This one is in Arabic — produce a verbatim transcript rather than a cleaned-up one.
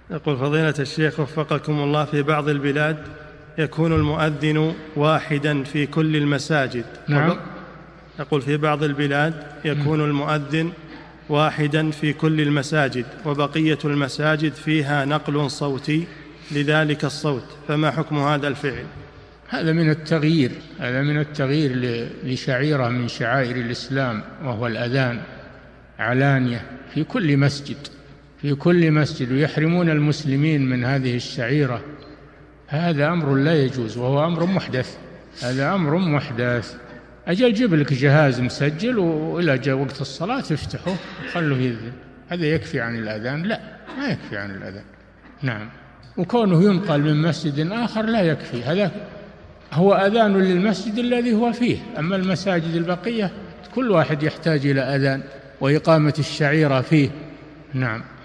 يقول فضيلة الشيخ وفقكم الله، في بعض البلاد يكون المؤذن واحدا في كل المساجد. نعم. يقول في بعض البلاد يكون المؤذن واحدا في كل المساجد وبقية المساجد فيها نقل صوتي لذلك الصوت، فما حكم هذا الفعل؟ هذا من التغيير هذا من التغيير لشعيرة من شعائر الإسلام، وهو الأذان علانية في كل مسجد في كل مسجد ويحرمون المسلمين من هذه الشعيرة. هذا أمر لا يجوز، وهو أمر محدث هذا أمر محدث. أجل جيب لك جهاز مسجل وإلى جاء وقت الصلاة تفتحه خلوه يذن، هذا يكفي عن الأذان؟ لا، ما يكفي عن الأذان. نعم. وكونه ينقل من مسجد آخر لا يكفي، هذا هو أذان للمسجد الذي هو فيه. أما المساجد البقية كل واحد يحتاج إلى أذان وإقامة الشعيرة فيه. نعم.